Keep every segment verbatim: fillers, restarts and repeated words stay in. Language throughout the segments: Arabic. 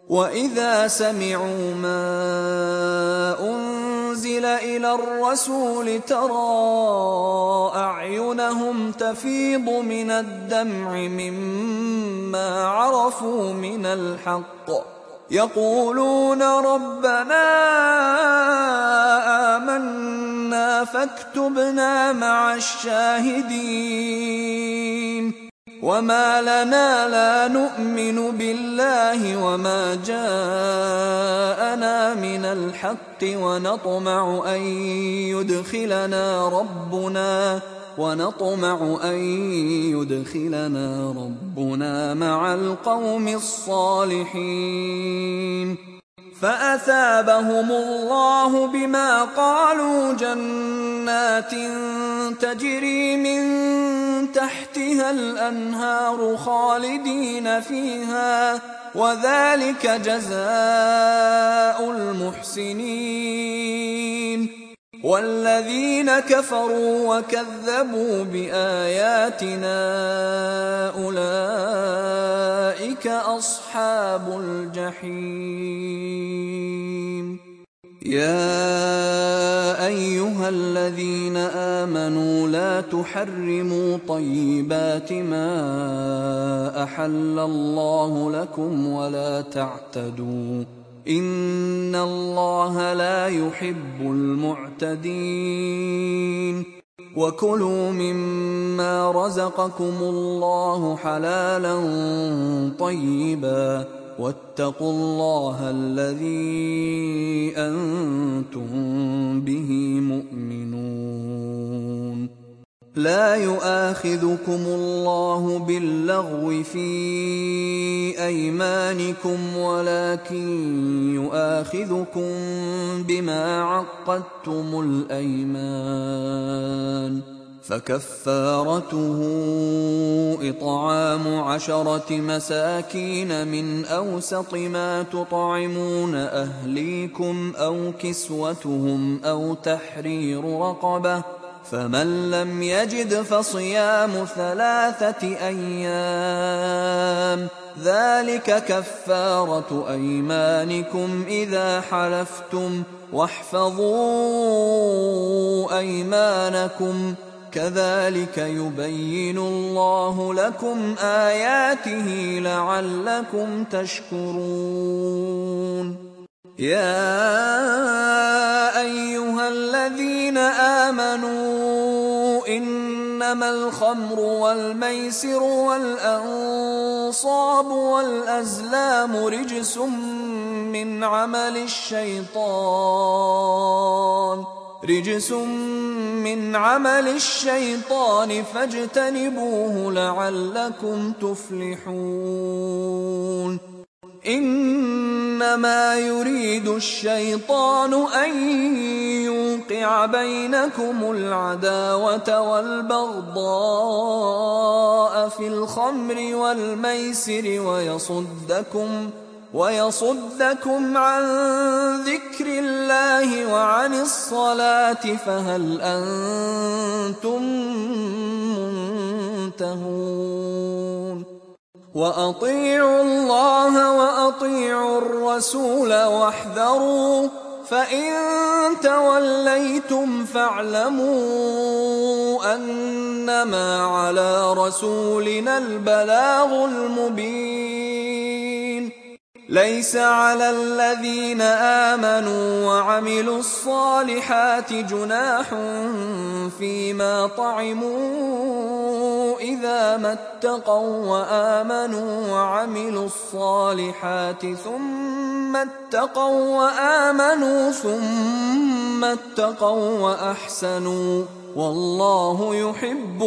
وإذا سمعوا ما أنزل إلى الرسول ترى أعينهم تفيض من الدمع مما عرفوا من الحق يقولون ربنا آمنا فاكتبنا مع الشاهدين وما لنا لا نؤمن بالله وما جاءنا من الحق ونطمع أن يدخلنا ربنا ونطمع أن يدخلنا ربنا مع القوم الصالحين فأثابهم الله بما قالوا جنات تجري من تحتها الأنهار خالدين فيها وذلك جزاء المحسنين والذين كفروا وكذبوا بآياتنا أولئك أصحاب الجحيم يا أيها الذين آمنوا لا تحرموا طيبات ما أحل الله لكم ولا تعتدوا إن الله لا يحب المعتدين وكلوا مما رزقكم الله حلالا طيبا واتقوا الله الذي أنتم به مؤمنون لا يؤاخذكم الله باللغو في أيمانكم ولكن يؤاخذكم بما عقدتم الأيمان فكفارته إطعام عشرة مساكين من أوسط ما تطعمون أهليكم أو كسوتهم أو تحرير رقبة فمن لم يجد فصيام ثلاثة أيام ذلك كفارة أيمانكم إذا حلفتم واحفظوا أيمانكم كذلك يبين الله لكم آياته لعلكم تشكرون يا أيها الذين آمنوا إنما الخمر والميسر والأنصاب والأزلام رجس من عمل الشيطان رجس من عمل الشيطان فاجتنبوه لعلكم تفلحون إنما يريد الشيطان أن يوقع بينكم العداوة والبغضاء في الخمر والميسر ويصدكم ويصدكم عن ذكر الله وعن الصلاة فهل أنتم منتهون وأطيعوا الله وأطيعوا الرسول واحذروا فإن توليتم فاعلموا أنما على رسولنا البلاغ المبين ليس على الذين آمنوا وعملوا الصالحات جناح فيما طعموا إذا ما اتقوا وآمنوا وعملوا الصالحات ثم اتقوا وآمنوا ثم اتقوا وأحسنوا والله يحب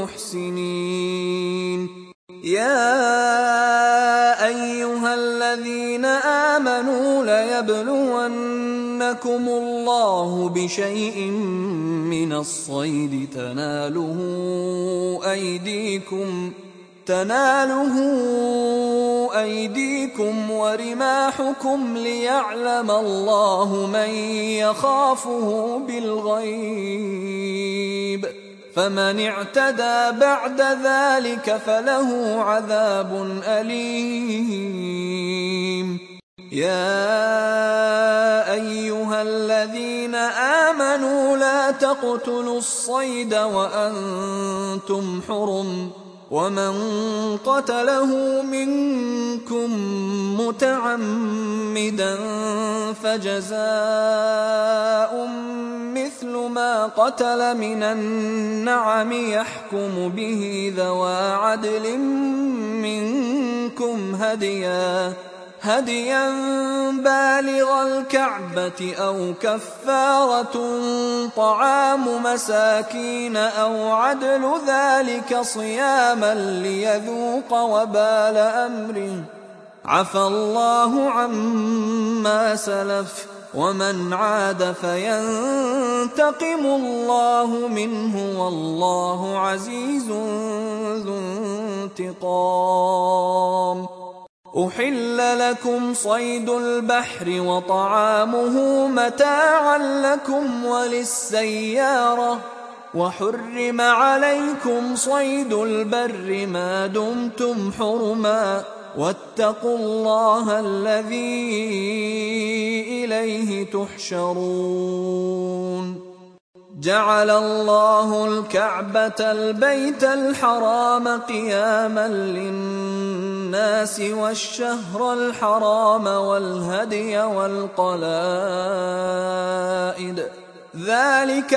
المحسنين يا أيها الذين آمنوا ليبلونكم الله بشيء من الصيد تناله أيديكم تناله أيديكم ورماحكم ليعلم الله من يخافه بالغيب فمن اعتدى بعد ذلك فله عذاب أليم يا أيها الذين آمنوا لا تقتلوا الصيد وأنتم حرم ومن قتله منكم متعمدا فجزاء مثل ما قتل من النعم يحكم به ذوى عدل منكم هديا هديا بالغ الكعبة أو كفارة طعام مساكين أو عدل ذلك صياما ليذوق وبال أمره عفى الله عما سلف ومن عاد فينتقم الله منه والله عزيز ذو انتقام. أحل لكم صيد البحر وطعامه متاعا لكم وللسيارة وحرم عليكم صيد البر ما دمتم حرما واتقوا الله الذي إليه تحشرون. جعل الله الكعبة البيت الحرام قياما للناس والشهر الحرام والهدي والقلائد ذلك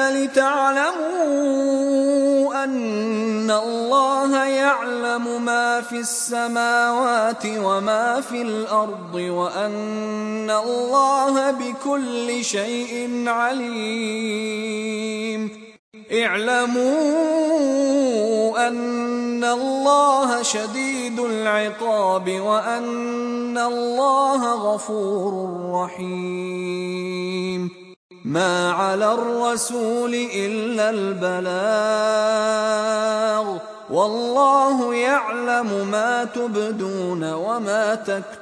لتعلموا أن الله يعلم ما في السماوات وما في الأرض وأن الله بكل شيء عليم. اعلموا أن الله شديد العقاب وأن الله غفور رحيم. ما على الرسول إلا البلاغ والله يعلم ما تبدون وما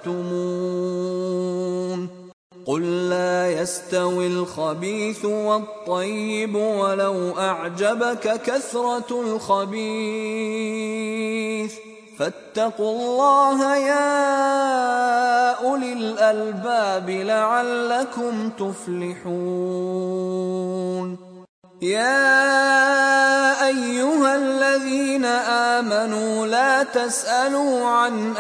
تكتمون. قل لا يستوي الخبيث والطيب ولو أعجبك كثرة الخبيث فاتقوا الله يا أولي الألباب لعلكم تفلحون. يا أيها الذين آمنوا لا تسألوا عن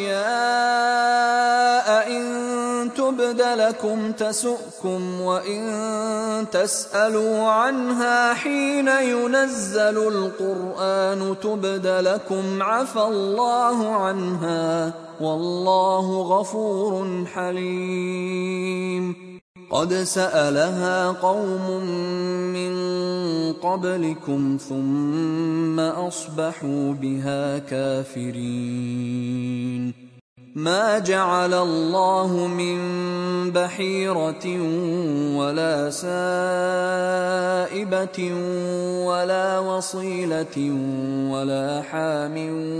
أشياء إن تبد لكم تسؤكم وإن تسألوا عنها حين ينزل القرآن تبد لكم عفى الله عنها والله غفور حليم. قد سألها قوم من قبلكم ثم أصبحوا بها كافرين. ما جعل الله من بحيرة ولا سائبة ولا وصيلة ولا حام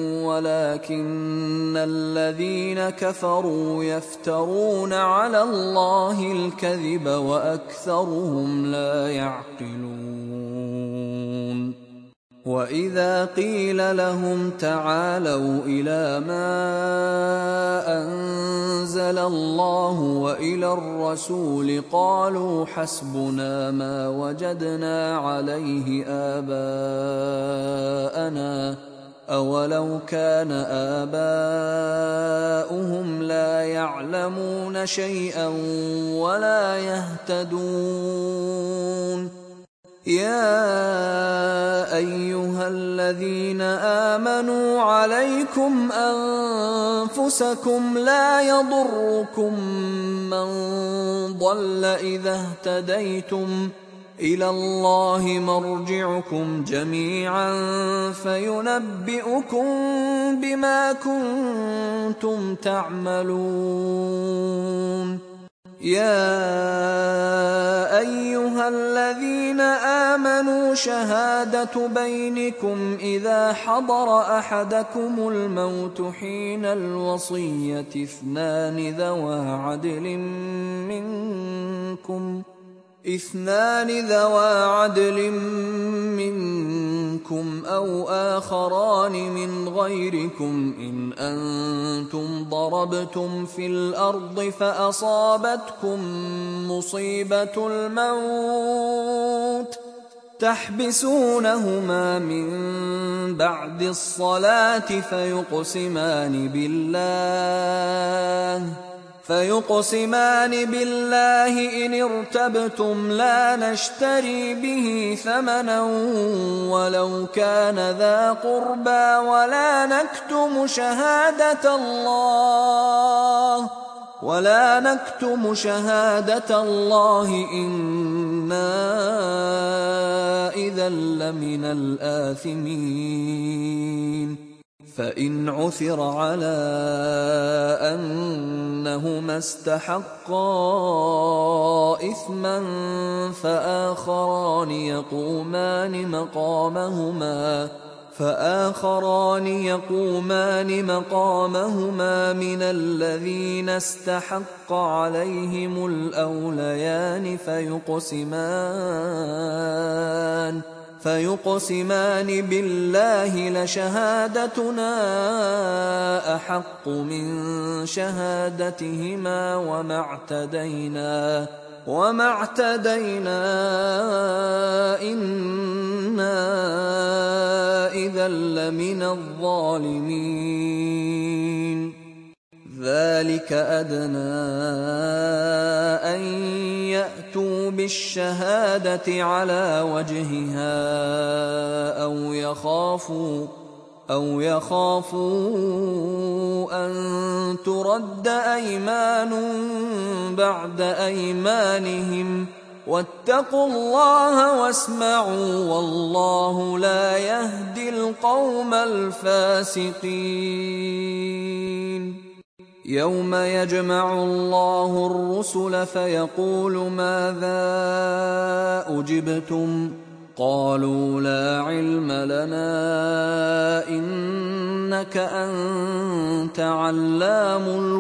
ولكن الذين كفروا يفترون على الله الكذب وأكثرهم لا يعقلون. وإذا قيل لهم تعالوا إلى ما أنزل الله وإلى الرسول قالوا حسبنا ما وجدنا عليه آباءنا أولو كان آباؤهم لا يعلمون شيئا ولا يهتدون. يا أيها الذين آمنوا عليكم أنفسكم لا يضركم من ضل إذا اهتديتم إلى الله مرجعكم جميعا فينبئكم بما كنتم تعملون. يا أيها الذين آمنوا شهادة بينكم إذا حضر أحدكم الموت حين الوصية اثنان ذوى عدل منكم اثنان ذوى عدل منكم أو آخران من غيركم إن أنتم ضربتم في الأرض فأصابتكم مصيبة الموت تحبسونهما من بعد الصلاة فيقسمان بالله فيقسمان بالله إن ارتبتم لا نشتري به ثمنا ولو كان ذا قربى ولا نكتم شهادة الله ولا نكتم شهادة الله إنا إذا لمن الآثمين فإن عثر على أنهما استحقا إثما فآخران يقومان مقامهما فآخران يقومان مقامهما من الذين استحق عليهم الأوليان فيقسمان فيقسمان بالله لشهادتنا أحق من شهادتهما وما اعتدينا وما اعتدينا إنا إذا لمن الظالمين ذلك أدنى أن يأتوا بالشهادة على وجهها أو يخافوا أو يخافوا أن ترد أيمان بعد أيمانهم واتقوا الله واسمعوا والله لا يهدي القوم الفاسقين يوم يجمع الله الرسل فيقول ماذا أجبتم قالوا لا علم لنا إنك أنت علام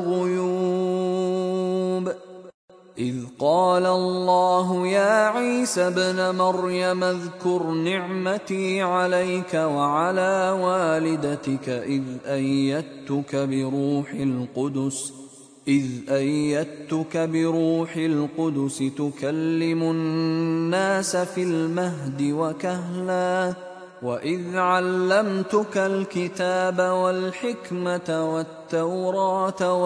الغيوب إذ قال الله يا عيسى ابن مريم اذكر نعمتي عليك وعلى والدتك إذ أيدتك بروح القدس إذ أيدتك بروح القدس تكلم الناس في المهد وكهلا وإذ علمتك الكتاب والحكمة والتوراة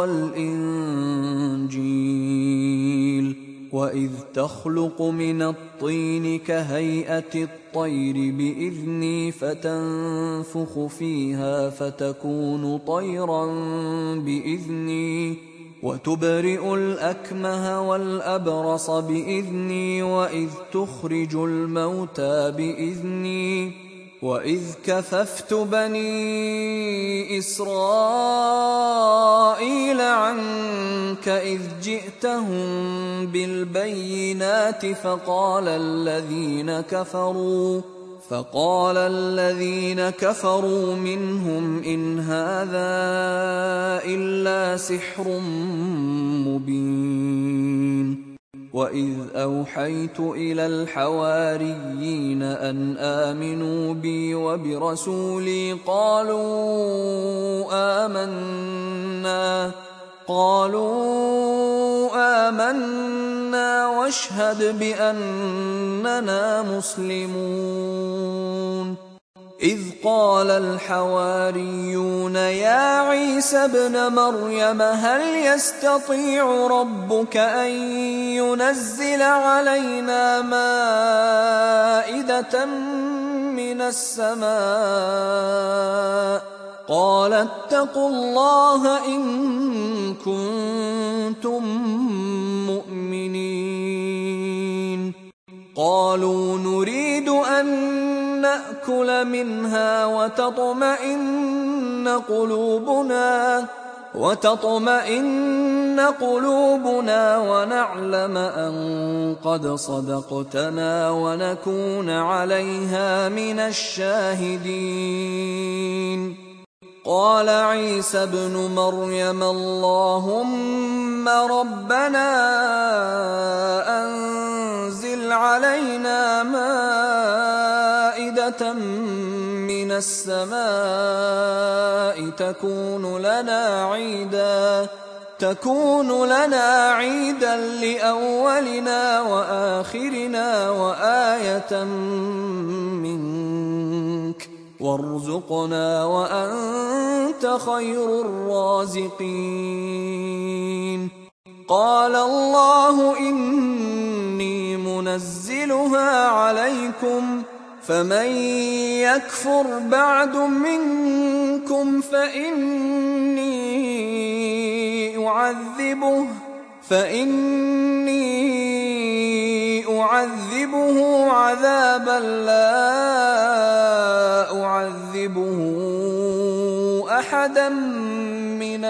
والإنجيل وإذ تخلق من الطين كهيئة الطير بإذني فتنفخ فيها فتكون طيرا بإذني وتبرئ الأكمه والأبرص بإذني وإذ تخرج الموتى بإذني وإذ كففت بني إسرائيل عنك إذ جئتهم بالبينات فقال الذين كفروا فقال الذين كفروا منهم إن هذا إلا سحر مبين وإذ أوحيت إلى الحواريين أن آمنوا بي وبرسولي قالوا آمنا قالوا آمنا واشهد بأننا مسلمون إذ قال الحواريون يا عيسى ابن مريم هل يستطيع ربك أن ينزل علينا مائدة من السماء قال اتقوا الله إن كنتم مؤمنين قالوا نريد أن نأكل منها وتطمئن قلوبنا وتطمئن قلوبنا ونعلم أن قد صدقتنا ونكون عليها من الشاهدين قال عيسى ابن مريم اللهم ربنا أنزل علينا مائدة ساقطة من السماء تكون لنا عيدا تكون لنا عيدا لأولنا وآخرنا وآية منك وارزقنا وأنت خير الرازقين. قال الله إني منزلها عليكم فمن يكفر بعد منكم فإني أعذبه فإني أعذبه عذابا لا أعذبه أحدا من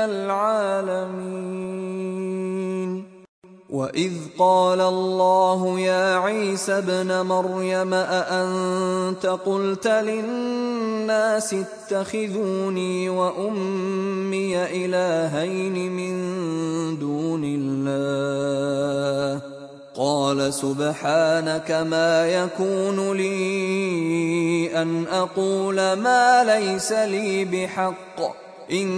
العالمين. وإذ قال الله يا عيسى ابن مريم أأنت قلت للناس اتخذوني وأمي إلهين من دون الله قال سبحانك ما يكون لي أن أقول ما ليس لي بحق إن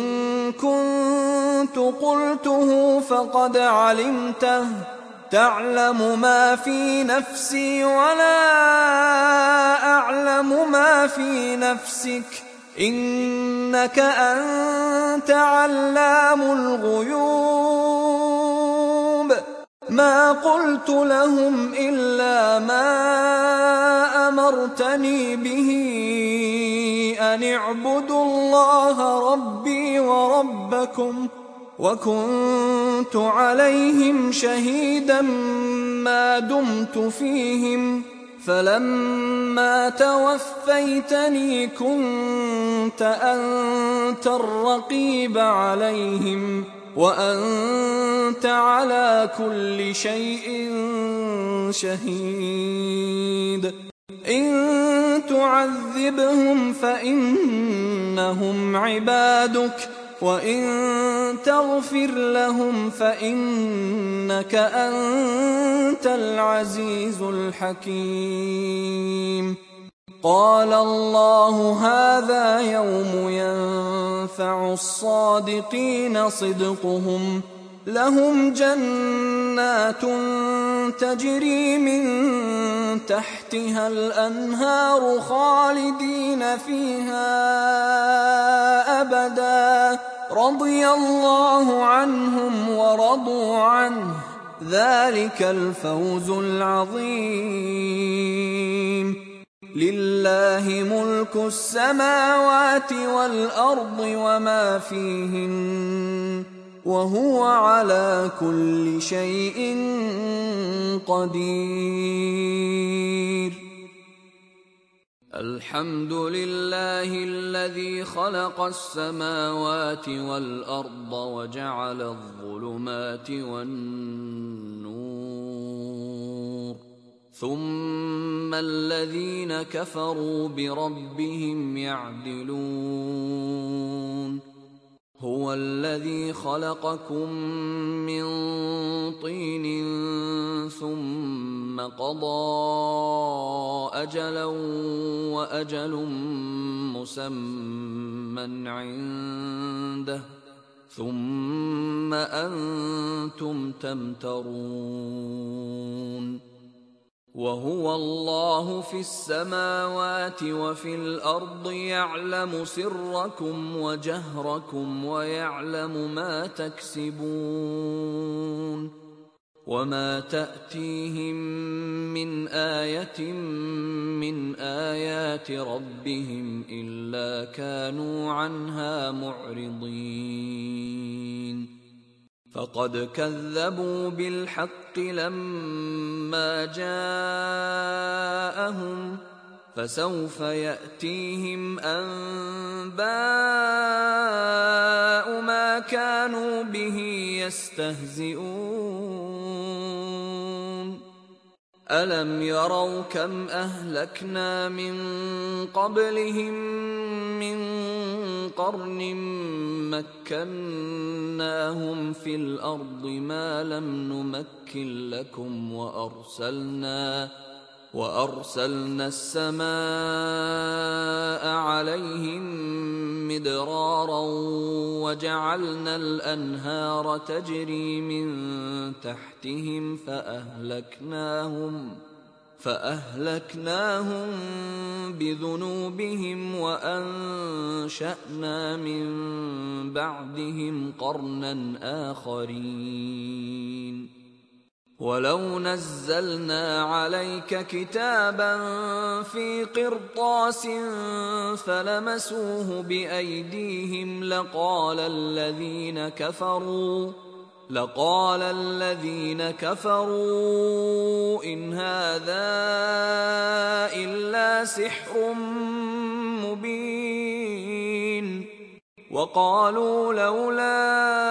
كنت قلته فقد علمته تعلم ما في نفسي ولا أعلم ما في نفسك إنك أنت علام الغيوب. ما قلت لهم إلا ما أمرتني به أن اعبدوا الله ربي وربكم وكنت عليهم شهيدا ما دمت فيهم فلما توفيتني كنت أنت الرقيب عليهم وأنت على كل شيء شهيد. إن تعذبهم فإنهم عبادك وإن تغفر لهم فإنك أنت العزيز الحكيم. قال الله هذا يوم ينفع الصادقين صدقهم لهم جنات تجري من تحتها الأنهار خالدين فيها أبدا رضي الله عنهم ورضوا عنه ذلك الفوز العظيم. لله ملك السماوات والأرض وما فيهن وهو على كل شيء قدير. الحمد لله الذي خلق السماوات والأرض وجعل الظلمات والنور ثم الذين كفروا بربهم يعدلون. هو الذي خلقكم من طين ثم قضى أجلا وأجل مسمى عنده ثم أنتم تمترون. وهو الله في السماوات وفي الأرض يعلم سركم وجهركم ويعلم ما تكسبون. وما تأتيهم من آية من آيات ربهم إلا كانوا عنها معرضين. فقد كذبوا بالحق لما جاءهم فسوف يأتيهم أنباء ما كانوا به يستهزئون. ألم يروا كم أهلكنا من قبلهم من قرن مكناهم في الأرض ما لم نمكن لكم وأرسلنا وأرسلنا السماء عليهم مدرارا وجعلنا الأنهار تجري من تحتهم فأهلكناهم فأهلكناهم بذنوبهم وأنشأنا من بعدهم قرنا آخرين. ولو نزلنا عليك كتابا في قرطاس فلمسوه بأيديهم لقال الذين كفروا لقال الذين كفروا إن هذا إلا سحر مبين. وقالوا لولا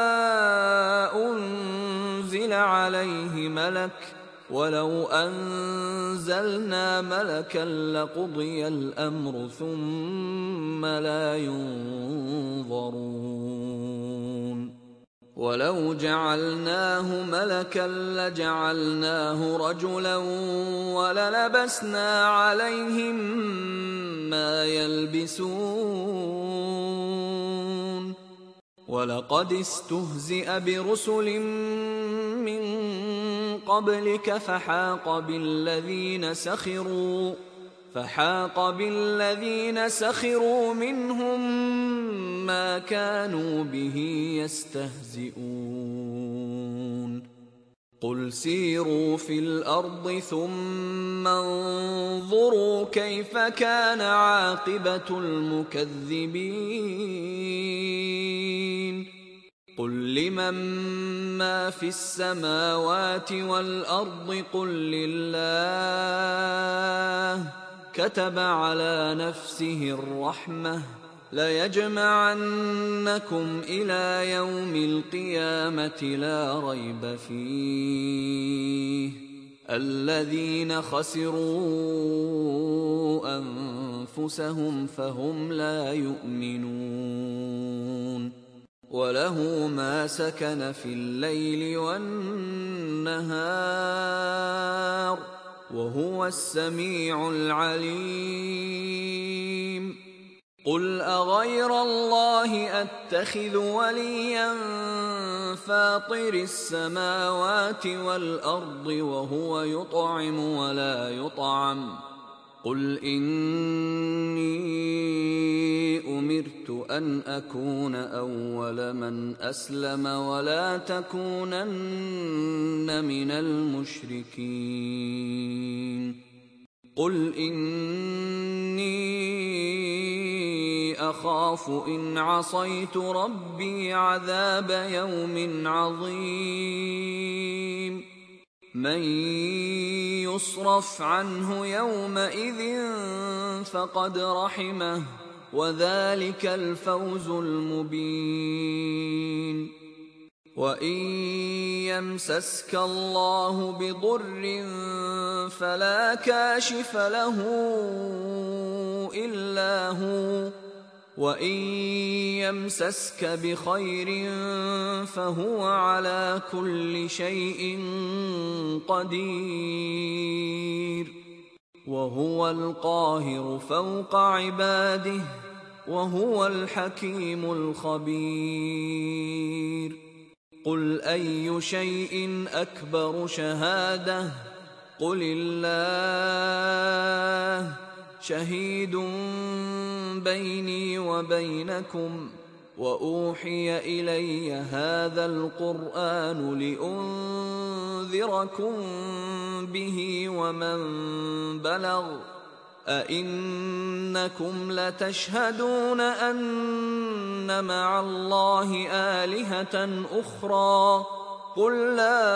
أنزل عليه ملك ولو أنزلنا ملكا لقضي الأمر ثم لا ينظرون. ولو جعلناه ملكا لجعلناه رجلا وللبسنا عليهم ما يلبسون. ولقد استهزئ برسل من قبلك فحاق بالذين سخروا فحاق بالذين سخروا منهم ما كانوا به يستهزئون. قل سيروا في الأرض ثم انظروا كيف كان عاقبة المكذبين. قل لمن ما في السماوات والأرض قل لله كتب على نفسه الرحمة ليجمعنكم إلى يوم القيامة لا ريب فيه الذين خسروا أنفسهم فهم لا يؤمنون. وله ما سكن في الليل والنهار وهو السميع العليم. قل أغير الله أتخذ وليا فاطر السماوات والأرض وهو يطعم ولا يطعم قل إني أمرت أن أكون أول من أسلم ولا تكونن من المشركين. قل إني أخاف إن عصيت ربي عذاب يوم عظيم. من يصرف عنه يومئذ فقد رحمه وذلك الفوز المبين. وإن يمسسك الله بضر فلا كاشف له إلا هو وإن يمسسك بخير فهو على كل شيء قدير. وهو القاهر فوق عباده وهو الحكيم الخبير. قل أي شيء أكبر شهادة قل الله شهيد بيني وبينكم وأوحي إلي هذا القرآن لأنذركم به ومن بلغ أئنكم لتشهدون أن مع الله آلهة أخرى قل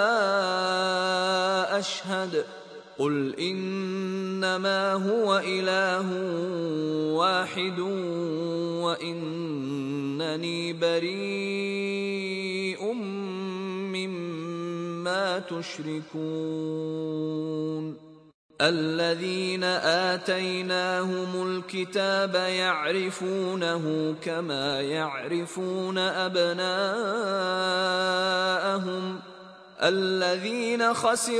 لا أشهد قل إنما هو إله واحد وإنني بريء مما تشركون. الذين آتيناهم الكتاب يعرفونه كما يعرفون أبناءهم الذين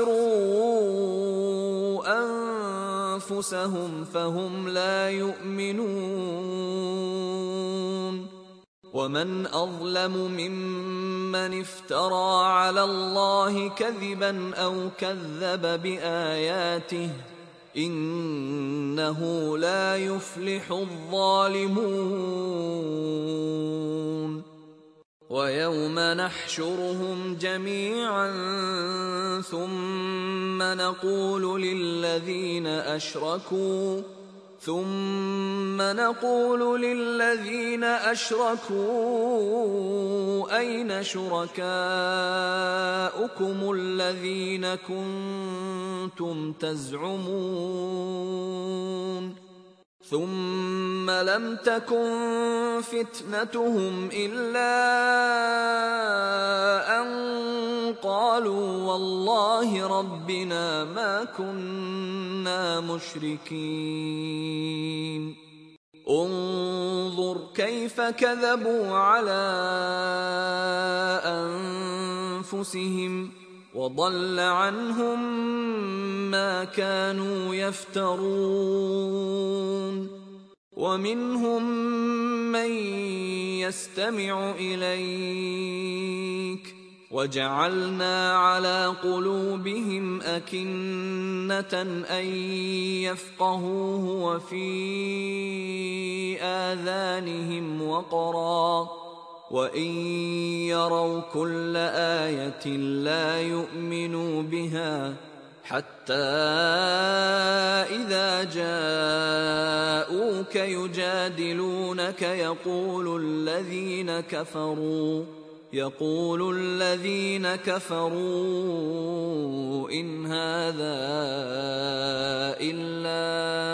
خسروا أنفسهم فهم لا يؤمنون. ومن أظلم ممن افترى على الله كذبا أو كذب بآياته إنه لا يفلح الظالمون. ويوم نحشرهم جميعا ثم نقول للذين أشركوا ثم نقول للذين أشركوا أين شركاؤكم الذين كنتم تزعمون ثم لم تكن فتنتهم إلا أن قالوا والله ربنا ما كنا مشركين. انظر كيف كذبوا على أنفسهم وضل عنهم ما كانوا يفترون. ومنهم من يستمع إليك وجعلنا على قلوبهم أكنة أن يفقهوه وفي آذانهم وقرا وإن يروا كل آية لا يؤمنوا بها حتى إذا جاءوك يجادلونك يقول الذين كفروا يقول الذين كفروا إن هذا إلا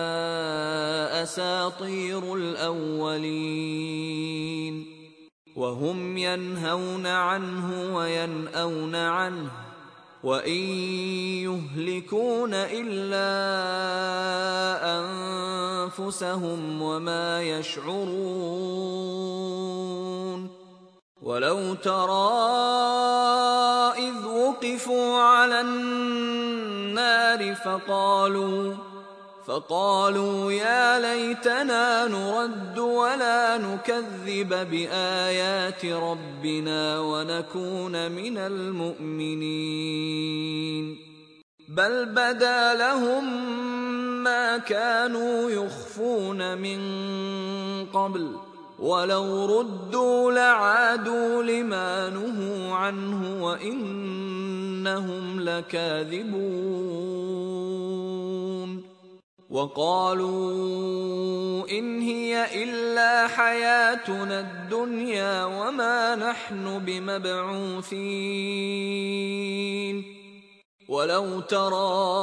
أساطير الأولين. وهم ينهون عنه وينأون عنه وإن يهلكون إلا أنفسهم وما يشعرون. ولو ترى إذ وقفوا على النار فقالوا فقالوا يا ليتنا نرد ولا نكذب بآيات ربنا ونكون من المؤمنين. بل بدا لهم ما كانوا يخفون من قبل ولو ردوا لعادوا لما نهوا عنه وإنهم لكاذبون. وقالوا إن هي إلا حياتنا الدنيا وما نحن بمبعوثين. ولو ترى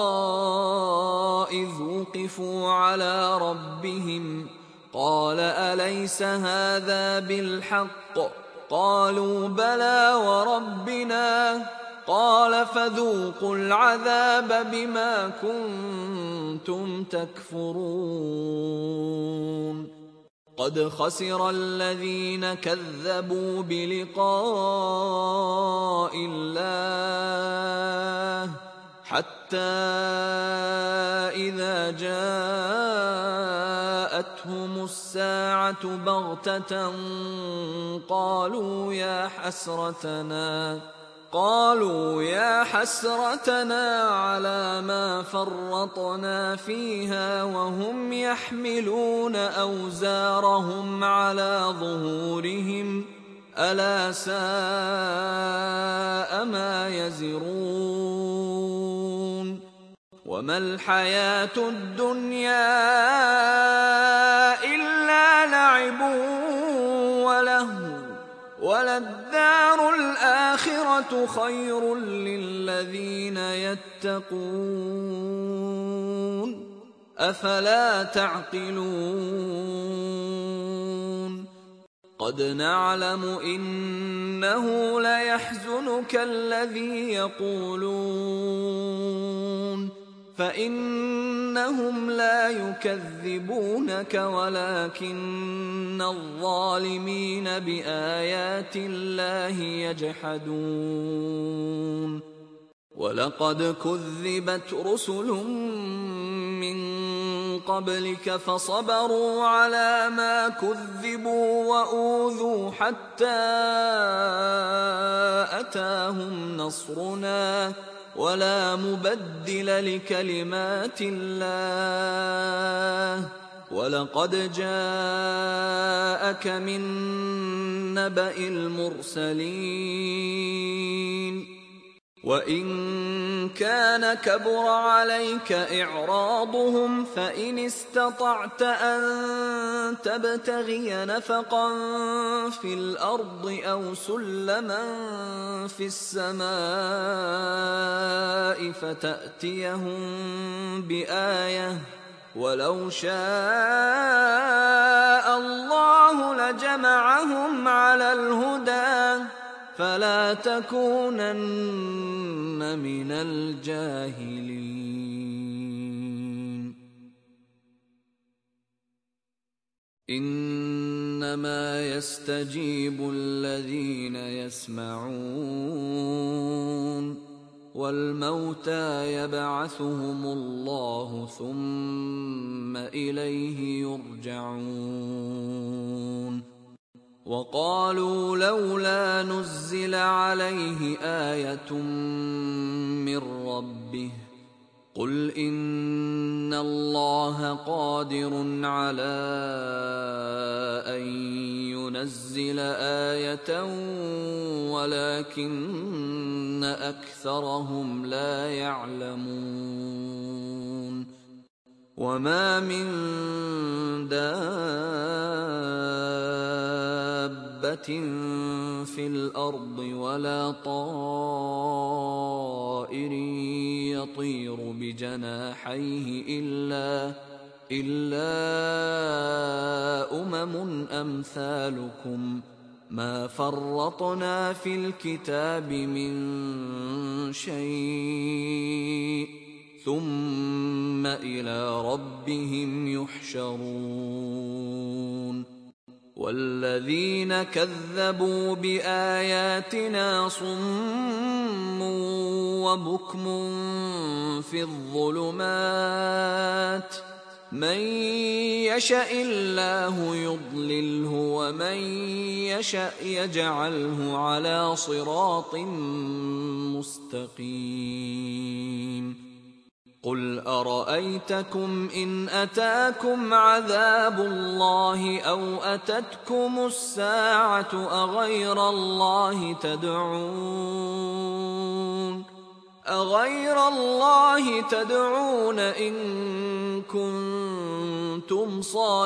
إذ وقفوا على ربهم قال أليس هذا بالحق قالوا بلى وربنا قال فذوقوا العذاب بما كنتم تكفرون. قد خسر الذين كذبوا بلقاء الله حتى إذا جاءتهم الساعة بغتة قالوا يا حسرتنا قالوا يا حسرتنا على ما فرطنا فيها وهم يحملون أوزارهم على ظهورهم ألا ساء ما يزرون. وما الحياة الدنيا إلا لعب ولهو وللدار الآخرة خير للذين يتقون أفلا تعقلون. قد نعلم إنه ليحزنك الذي يقولون فإنهم لا يكذبونك ولكن الظالمين بآيات الله يجحدون. ولقد كذبت رسل من قبلك فصبروا على ما كذبوا وأوذوا حتى أتاهم نصرنا ولا مبدل لكلمات الله ولقد جاءك من نبأ المرسلين وإن كان كبر عليك إعراضهم فإن استطعت أن تبتغي نفقا في الأرض أو سلما في السماء فتأتيهم بآية ولو شاء الله لجمعهم على الهدى فلا تكونن من الجاهلين إنما يستجيب الذين يسمعون والموتى يبعثهم الله ثم إليه يرجعون وقالوا لولا نزل عليه آية من ربه قل إن الله قادر على أن ينزل آية ولكن أكثرهم لا يعلمون وما من دابة في الأرض ولا طائر يطير بجناحيه إلا إلا أمم أمثالكم ما فرطنا في الكتاب من شيء ثم إلى ربهم يحشرون والذين كذبوا بآياتنا صم وبكم في الظلمات من يشاء الله يضلله ومن يشاء يجعله على صراط مستقيم قل أرأيتكم إن أتاكم عذاب الله أو أتتكم الساعة أغير الله تدعون أغير الله تدعون إن كنتم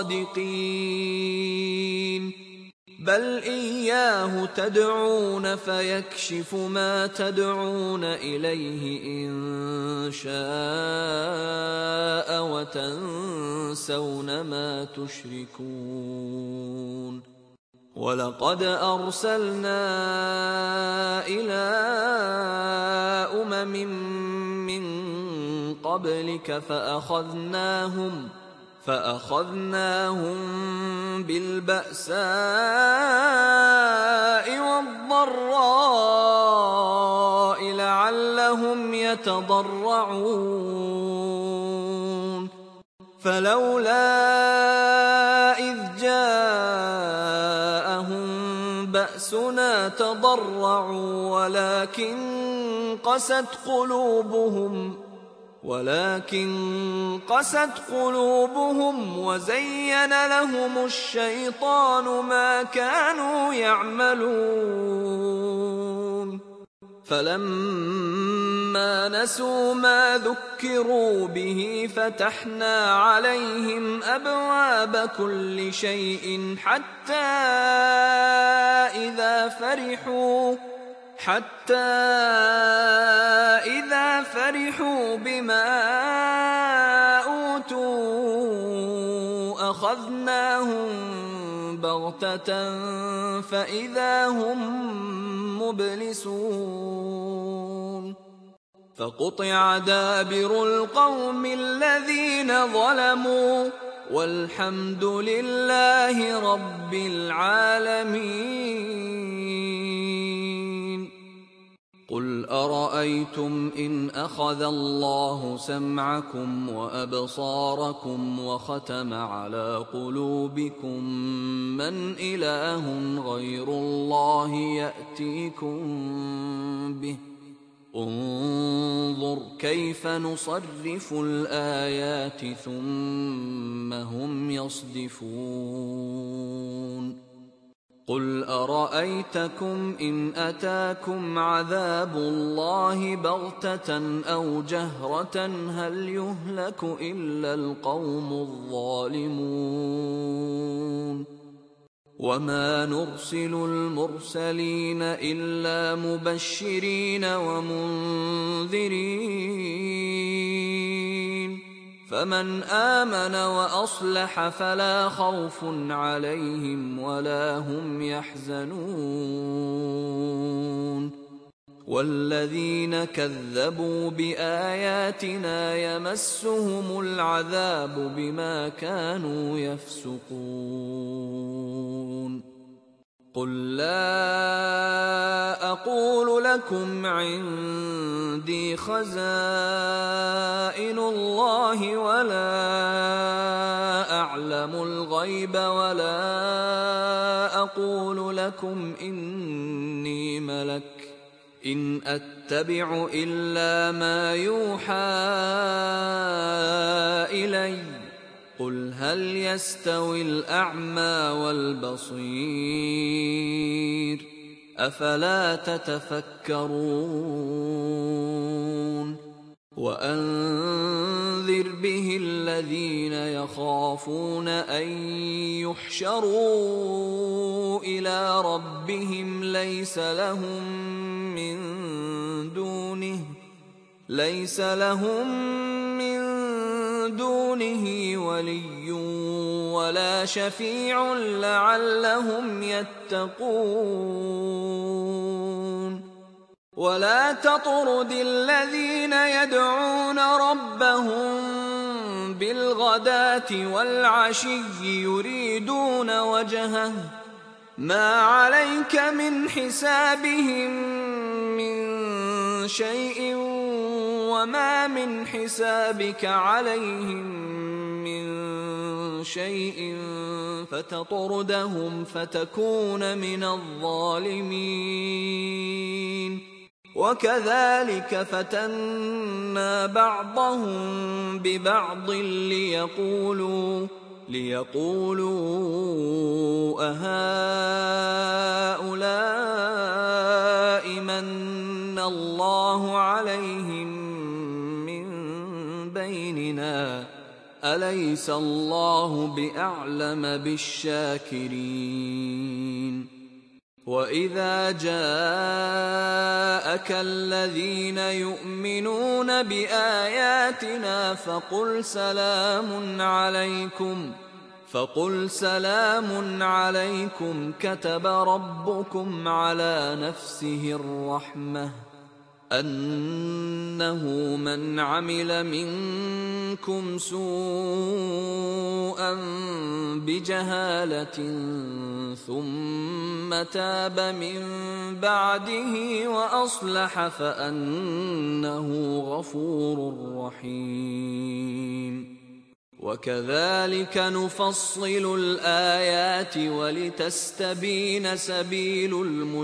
صادقين بل إياه تدعون فيكشف ما تدعون إليه إن شاء وتنسون ما تشركون ولقد أرسلنا إلى أمم من قبلك فأخذناهم فأخذناهم بالبأساء والضراء لعلهم يتضرعون فلولا إذ جاءهم بأسنا تضرعوا ولكن قست قلوبهم ولكن قست قلوبهم وزين لهم الشيطان ما كانوا يعملون فلما نسوا ما ذكروا به فتحنا عليهم أبواب كل شيء حتى إذا فرحوا حتى إذا فرحوا بما أوتوا أخذناهم بغتة فإذا هم مبلسون فقطع دابر القوم الذين ظلموا والحمد لله رب العالمين قل أرأيتم إن أخذ الله سمعكم وأبصاركم وختم على قلوبكم من إله غير الله يأتيكم به انظر كيف نصرف الآيات ثم هم يصدفون قل أرأيتكم إن أتاكم عذاب الله بغتة أو جهرة هل يهلك إلا القوم الظالمون وما نرسل المرسلين إلا مبشرين ومنذرين فمن آمن وأصلح فلا خوف عليهم ولا هم يحزنون والذين كذبوا بآياتنا يمسهم العذاب بما كانوا يفسقون قل لا أقول لكم عندي خزائن الله ولا أعلم الغيب ولا أقول لكم إني ملك إن أتبع إلا ما يوحى إلي قل هل يستوي الأعمى والبصير أفلا تتفكرون وأنذر به الذين يخافون أن يحشروا إلى ربهم ليس لهم من دونه ليس لهم من دونه ولي ولا شفيع لعلهم يتقون ولا تطرد الذين يدعون ربهم بالغداة والعشي يريدون وجهه ما عليك من حسابهم من شيء وما من حسابك عليهم من شيء فتطردهم فتكون من الظالمين وكذلك فتنا بعضهم ببعض ليقولوا ليقولوا أهؤلاء من الله عليهم من بيننا أليس الله بأعلم بالشاكرين وإذا جاءك الذين يؤمنون بآياتنا فقل سلام عليكم فقل سلام عليكم كتب ربكم على نفسه الرحمة أنه من عمل منكم سوءا بجهالة ثم تاب من بعده وأصلح فأنه غفور رحيم وكذلك نفصل الآيات ولتستبين سبيل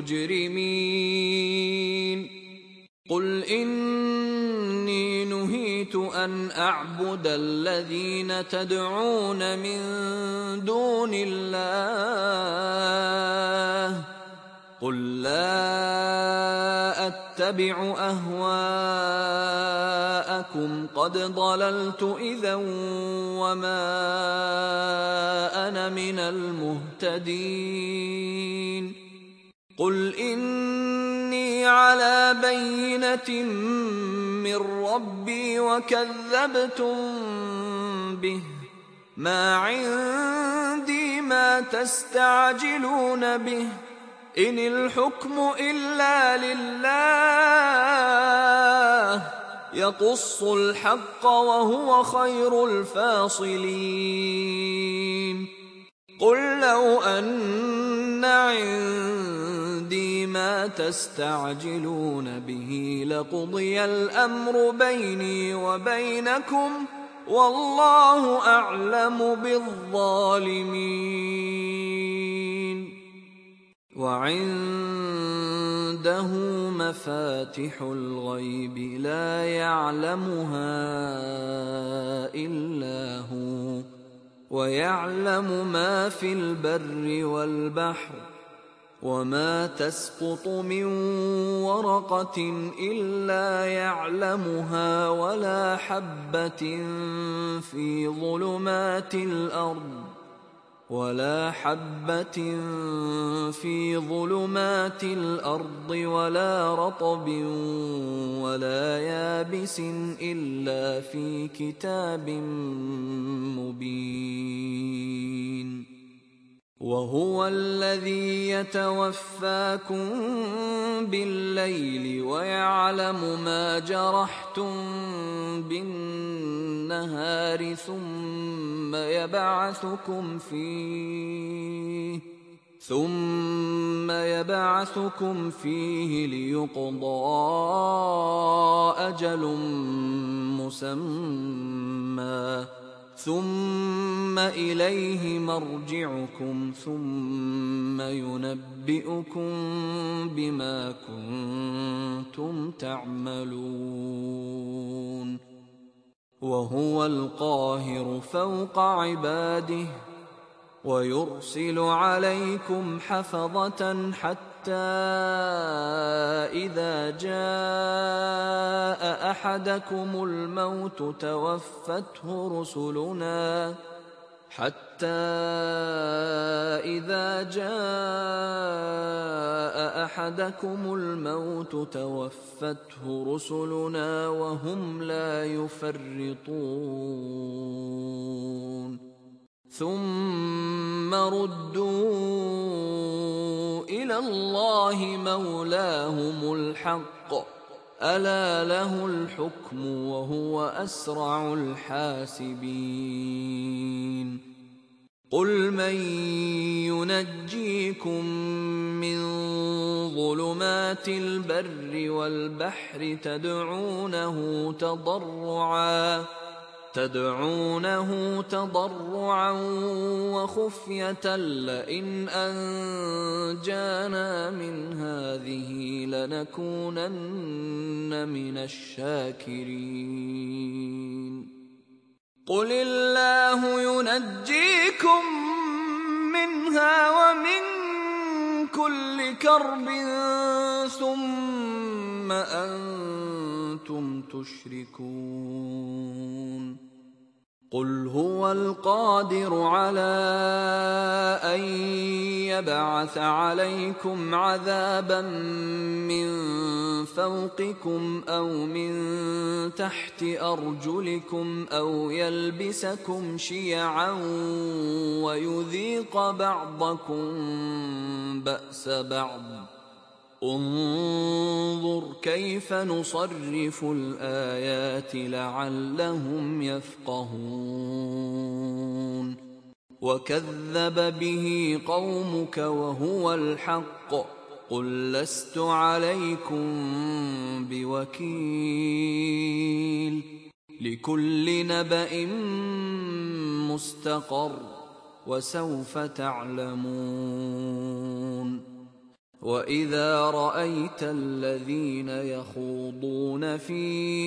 المجرمين قل إني نهيت أن أعبد الذين تدعون من دون الله قل لا أتبع أهواءكم قد ضللت إذا وما أنا من المهتدين قل إني على بينة من ربي وكذبتم به ما عندي ما تستعجلون به إن الحكم إلا لله يقص الحق وهو خير الفاصلين قل لو أن عندي ما ما تستعجلون به لقضي الأمر بيني وبينكم والله أعلم بالظالمين. وعنده مفاتح الغيب لا يعلمها إلا هو ويعلم ما في البر والبحر وما تسقط من ورقة إلا يعلمها ولا حبة في ظلمات الأرض ولا حبة في ظلمات الأرض ولا رطب ولا يابس إلا في كتاب مبين. وهو الذي يتوفاكم بالليل ويعلم ما جرحتم بالنهار ثم يبعثكم فيه ثم يبعثكم فيه ليقضى أجل مسمى ثم إليه مرجعكم ثم ينبئكم بما كنتم تعملون. وهو القاهر فوق عباده ويرسل عليكم حفظة حتى إذا جاء أحدكم الموت توفته رسلنا حتى إذا جاء أحدكم الموت توفته رسلنا وهم لا يفرطون ثم ردوا إلى الله مولاهم الحق ألا له الحكم وهو أسرع الحاسبين. قل من ينجيكم من ظلمات البر والبحر تدعونه تضرعا تدعونه تضرعا وخفية لئن أنجانا من هذه لنكونن من الشاكرين. قل الله ينجيكم منها ومن كل كرب ثم أنتم تشركون. قل هو القادر على أن يبعث عليكم عذابا من فوقكم أو من تحت أرجلكم أو يلبسكم شيعا ويذيق بعضكم بأس بعض انظر كيف نصرف الآيات لعلهم يفقهون. وكذب به قومك وهو الحق قل لست عليكم بوكيل لكل نبأ مستقر وسوف تعلمون. وإذا رأيت الذين يخوضون في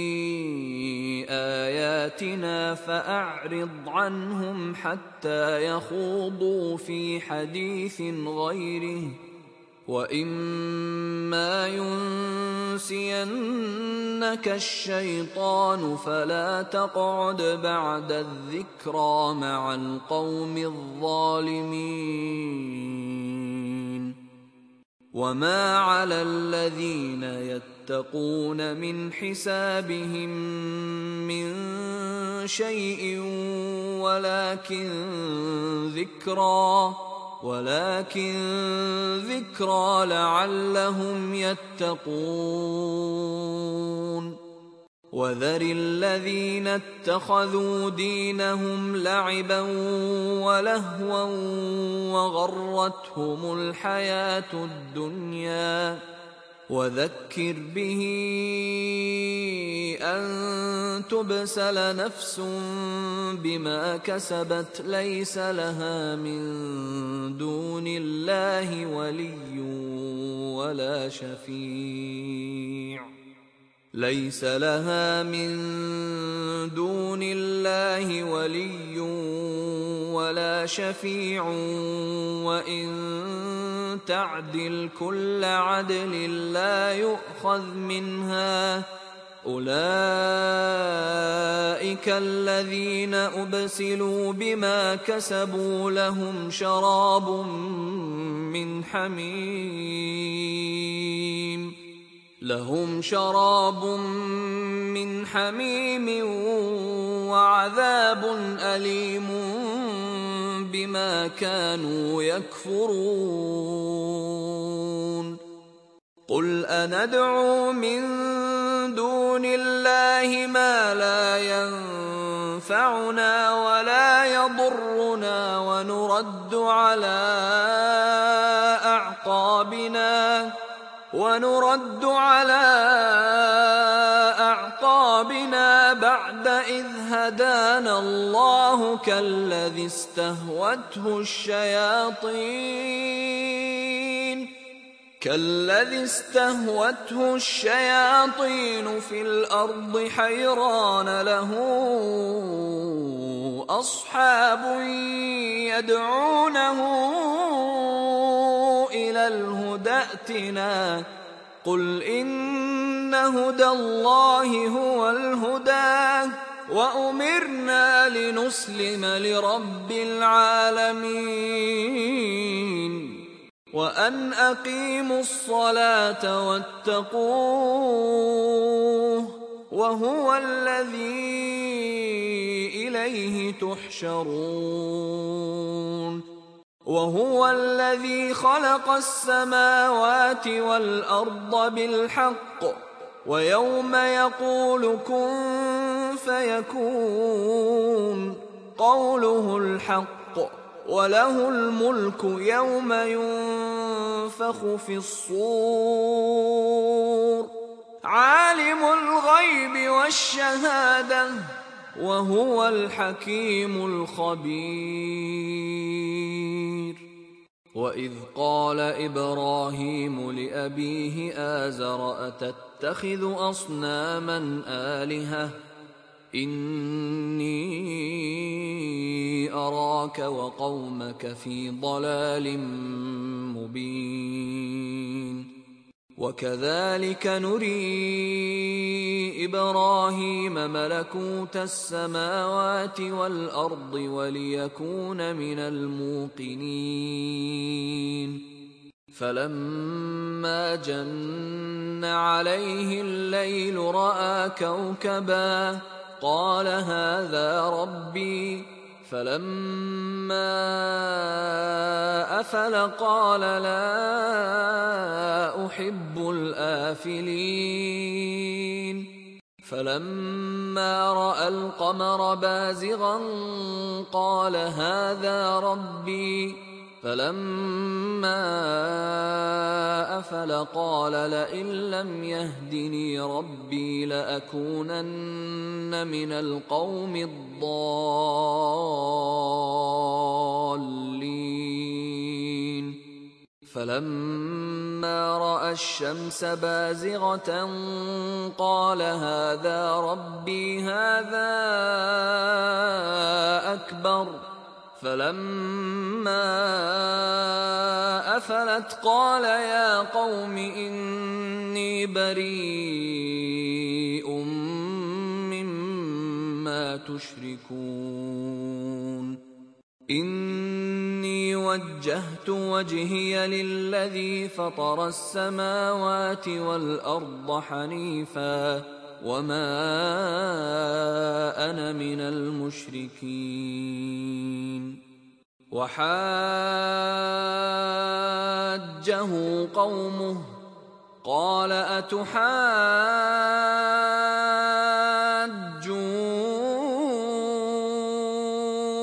آياتنا فأعرض عنهم حتى يخوضوا في حديث غيره وإما ينسينك الشيطان فلا تقعد بعد الذكرى مع القوم الظالمين. وما على الذين يتقون من حسابهم من شيء ولكن ذكرى ولكن ذكرى لعلهم يتقون. وذر الذين اتخذوا دينهم لعبا ولهوا وغرتهم الحياة الدنيا وذكر به أن تبسل نفس بما كسبت ليس لها من دون الله ولي ولا شفيع ليس لها من دون الله ولي ولا شفيع وإن تعدل كل عدل لا يؤخذ منها أولئك الذين أبسلوا بما كسبوا لهم شراب من حميم لهم شراب من حميم وعذاب أليم بما كانوا يكفرون قل أندعو من دون الله ما لا ينفعنا ولا يضرنا ونرد على أعقابنا ونرد على أعقابنا بعد إذ هدانا الله كالذي استهوته الشياطين كالذي استهوته الشياطين في الأرض حيران له أصحاب يدعونه إلى الهدى ائتنا قل إن هدى الله هو الهدى وأمرنا لنسلم لرب العالمين وأن أقيموا الصلاة واتقوه وهو الذي إليه تحشرون وهو الذي خلق السماوات والأرض بالحق ويوم يقول كن فيكون قوله الحق وله الملك يوم ينفخ في الصور عالم الغيب والشهادة وهو الحكيم الخبير وإذ قال إبراهيم لأبيه آزر أتتخذ أصناما آلهة إني أراك وقومك في ضلال مبين وكذلك نري إبراهيم ملكوت السماوات والأرض وليكون من الموقنين فلما جن عليه الليل رأى كوكبا قال هذا ربي فلما أفل قال لا أحب الآفلين فلما رأى القمر بازغا قال هذا ربي فلما أفل قال لئن لم يهدني ربي لأكونن من القوم الضالين فلما رأى الشمس بازغة قال هذا ربي هذا أكبر فلما أفلت قال يا قوم إني بريء مما تشركون إني وجهت وجهي للذي فطر السماوات والأرض حنيفا وما أنا من المشركين وحاجه قومه قال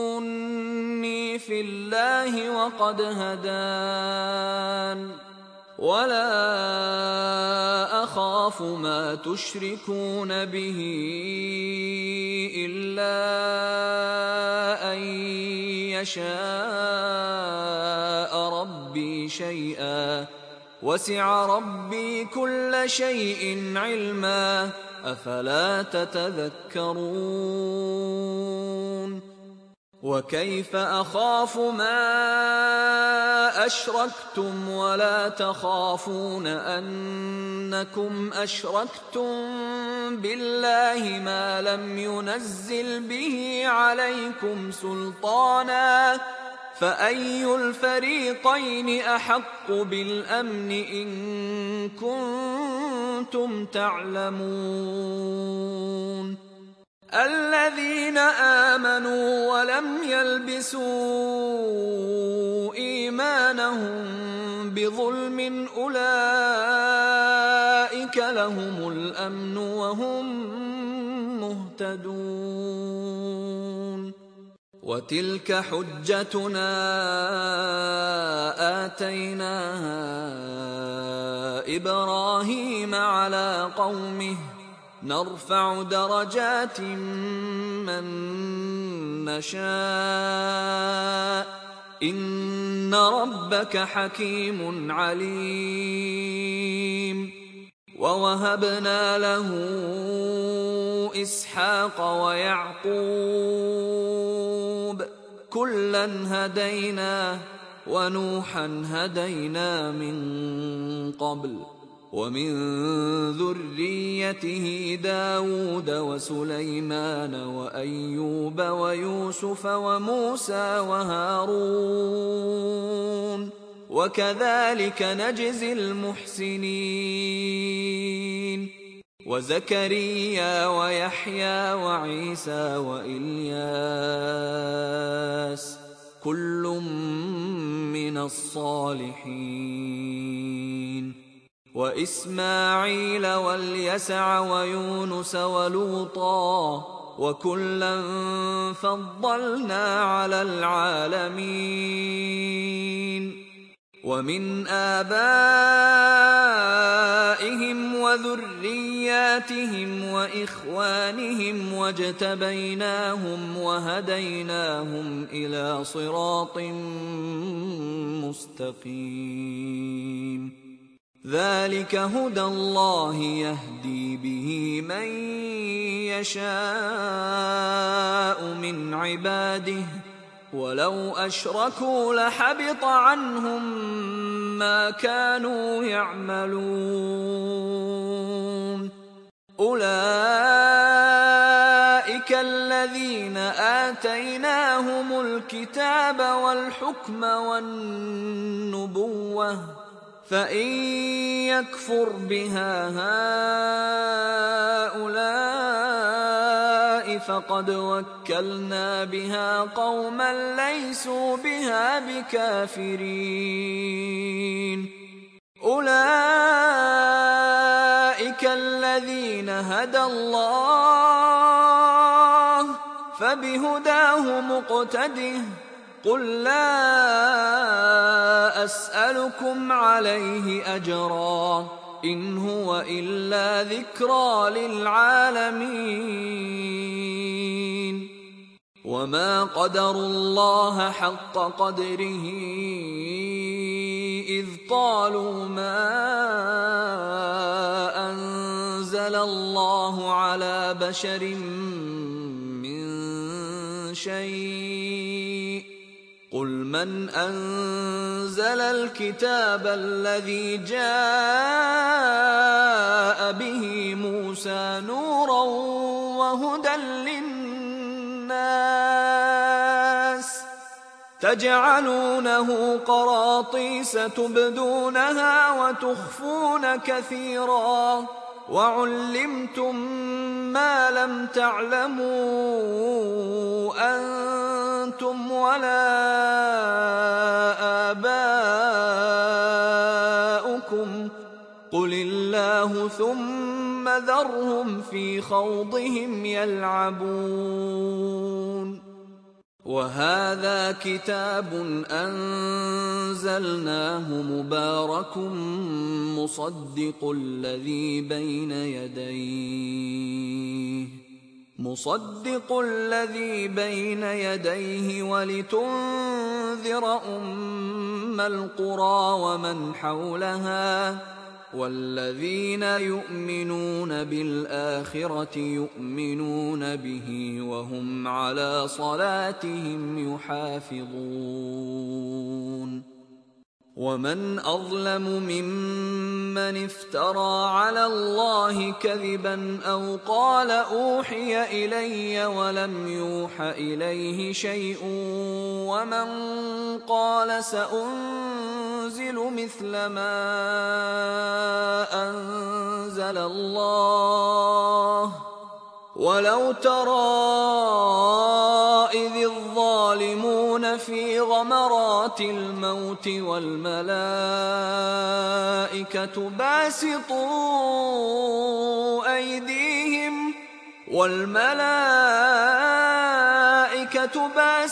أتحاجوني في الله وقد هدان ولا أخاف ما تشركون به إلا أن يشاء ربي شيئا وسع ربي كل شيء علما أفلا تتذكرون وكيف أخاف ما أشركتم ولا تخافون أنكم أشركتم بالله ما لم ينزل به عليكم سلطانا فأي الفريقين أحق بالأمن إن كنتم تعلمون الذين آمنوا ولم يلبسوا إيمانهم بظلم أولئك لهم الأمن وهم مهتدون وتلك حجتنا آتيناها إبراهيم على قومه نرفع درجات من نشاء إن ربك حكيم عليم ووهبنا له إسحاق ويعقوب كلا هدينا ونوحا هدينا من قبل ومن ذريته داود وسليمان وأيوب ويوسف وموسى وهارون وكذلك نجزي المحسنين وزكريا ويحيى وعيسى وإلياس كل من الصالحين وإسماعيل واليسع ويونس ولوطا وكلا فضلنا على العالمين ومن آبائهم وذرياتهم وإخوانهم واجتبيناهم وهديناهم إلى صراط مستقيم ذلك هدى الله يهدي به من يشاء من عباده ولو أشركوا لحبط عنهم ما كانوا يعملون أولئك الذين آتيناهم الكتاب والحكم والنبوة فإن يكفر بها هؤلاء فقد وكلنا بها قوما ليسوا بها بكافرين أولئك الذين هدى الله فبهداه مقتده قل لا أسألكم عليه أجرا إن هو إلا ذكرى للعالمين وما قدروا الله حق قدره إذ قالوا ما أنزل الله على بشر من شيء قل من أنزل الكتاب الذي جاء به موسى نورا وهدى للناس تجعلونه قراطيس تبدونها وتخفون كثيرا وعلمتم ما لم تعلموا أنتم ولا آباؤكم قل الله ثم ذرهم في خوضهم يلعبون وهذا كتاب أنزلناه مبارك مصدق الذي بين يديه مصدق الذي بين يديه ولتنذر أم القرى ومن حولها والذين يؤمنون بالآخرة يؤمنون به وهم على صلاتهم يحافظون ومن أظلم ممن افترى على الله كذبا أو قال أوحي إلي ولم يوح إليه شيء ومن قال سأنزل مثل ما أنزل الله ولو ترى إذ الظالمون في غمرات الموت والملائكة باسطوا أيديهم والملائكة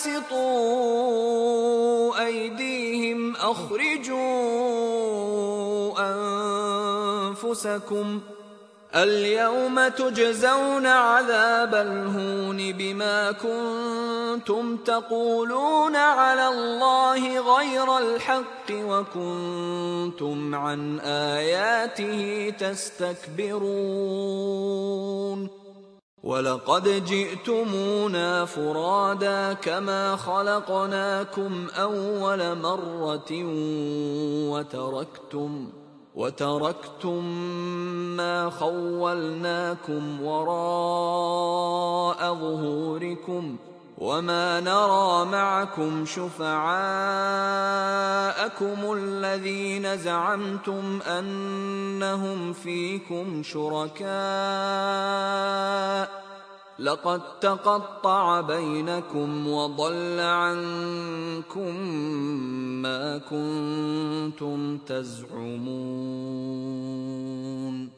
باسطوا أيديهم أخرجوا أنفسكم اليوم تجزون عذاب الهون بما كنتم تقولون على الله غير الحق وكنتم عن آياته تستكبرون ولقد جئتمونا فرادا كما خلقناكم أول مرة وتركتم وتركتم ما خولناكم وراء ظهوركم وما نرى معكم شفعاءكم الذين زعمتم أنهم فيكم شركاء لقد تقطع بينكم وضل عنكم ما كنتم تزعمون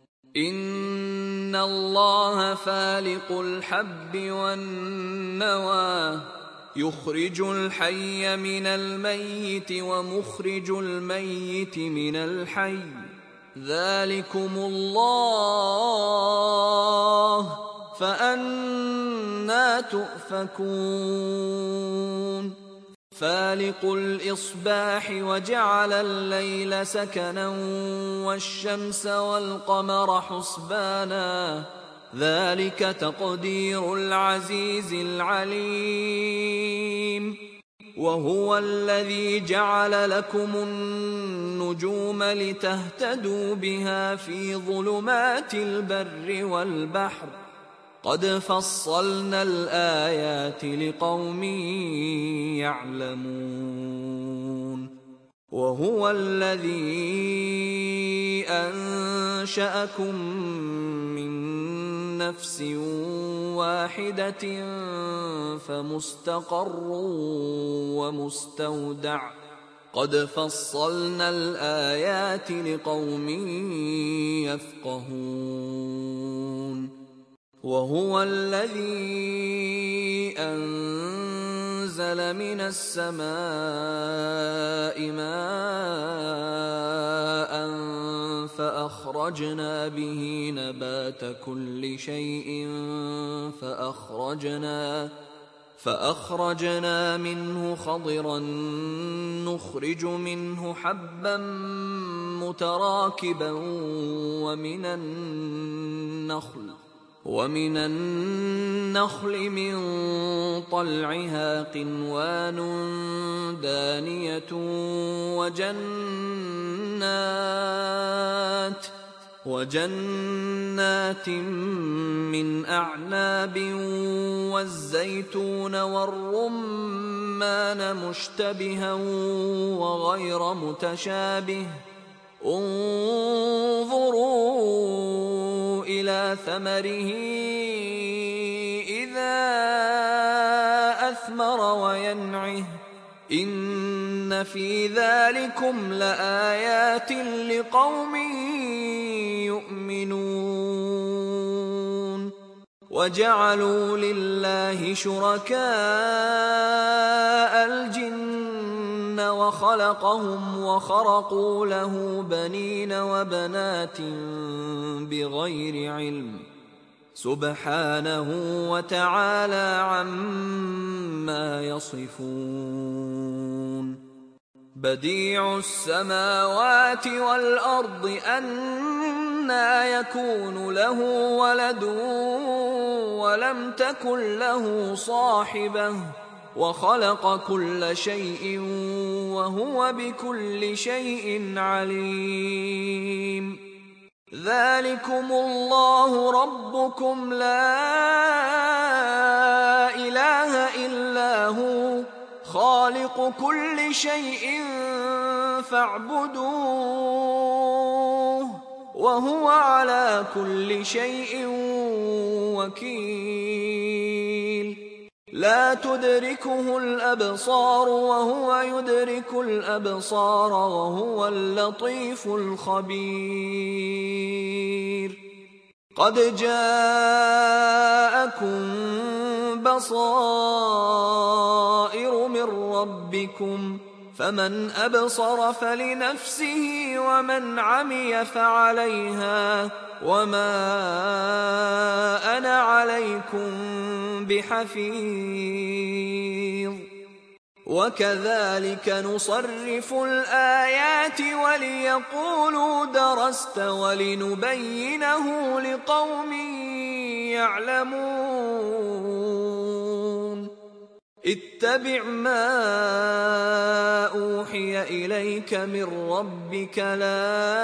إن الله فالق الحب والنوى يخرج الحي من الميت ومخرج الميت من الحي ذلكم الله فأنى تؤفكون فالق الإصباح وجعل الليل سكنا والشمس والقمر حسبانا ذلك تقدير العزيز العليم وهو الذي جعل لكم النجوم لتهتدوا بها في ظلمات البر والبحر قد فصلنا الآيات لقوم يعلمون وهو الذي أنشأكم من نفس واحدة فمستقر ومستودع قد فصلنا الآيات لقوم يفقهون وهو الذي أنزل من السماء ماء فأخرجنا به نبات كل شيء فأخرجنا فأخرجنا منه خضرا نخرج منه حبا متراكبا ومن النخل ومن النخل من طلعها قنوان دانية وجنات وجنات من أعناب والزيتون والرمان مشتبها وغير متشابه انظروا إلى ثمره إذا أثمر وينعه إن في ذلكم لآيات لقوم يؤمنون وجعلوا لله شركاء الجن وخلقهم وخرقوا له بنين وبنات بغير علم سبحانه وتعالى عما يصفون بديع السماوات والأرض أنى يكون له ولد ولم تكن له صاحبة وخلق كل شيء وهو بكل شيء عليم ذلكم الله ربكم لا إله إلا هو خالق كل شيء فاعبدوه وهو على كل شيء وكيل لا تدركه الأبصار وهو يدرك الأبصار وهو اللطيف الخبير قد جاءكم بصائر من ربكم فمن أبصر فلنفسه ومن عمي فعليها وما أنا عليكم بحفيظ وكذلك نصرف الآيات وليقولوا درست ولنبينه لقوم يعلمون اتبع ما أوحي إليك من ربك لا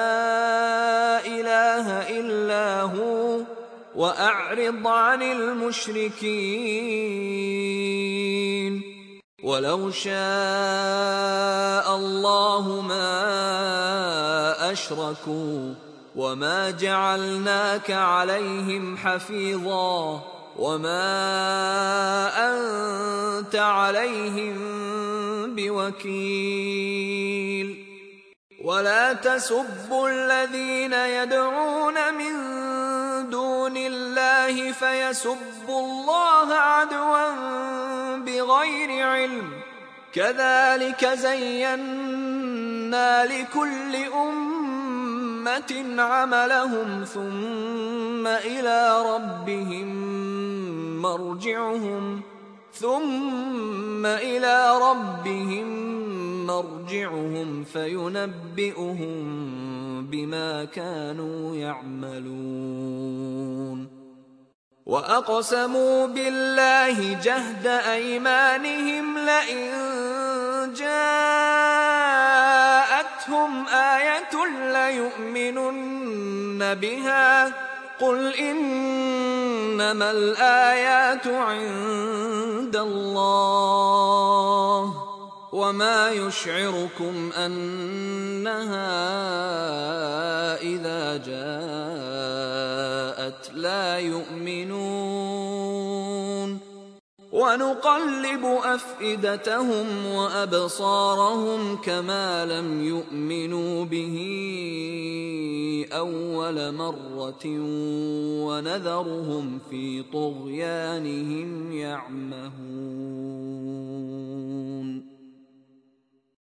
إله إلا هو وأعرض عن المشركين ولو شاء الله ما أشركوا وما جعلناك عليهم حفيظا وما أنت عليهم بوكيل ولا تسبوا الذين يدعون من دون الله فيسبوا الله عدوا بغير علم كذلك زينا لكل أمة عملهم ثم إلى ربهم مرجعهم ثم إلى ربهم مرجعهم فينبئهم بما كانوا يعملون وأقسموا بالله جهد أيمانهم لئن جاءتهم آية ليؤمنن بها قل إنما الآيات عند الله وما يشعركم أنها إذا جاءت لا يؤمنون ونقلب أفئدتهم وأبصارهم كما لم يؤمنوا به أول مرة ونذرهم في طغيانهم يعمهون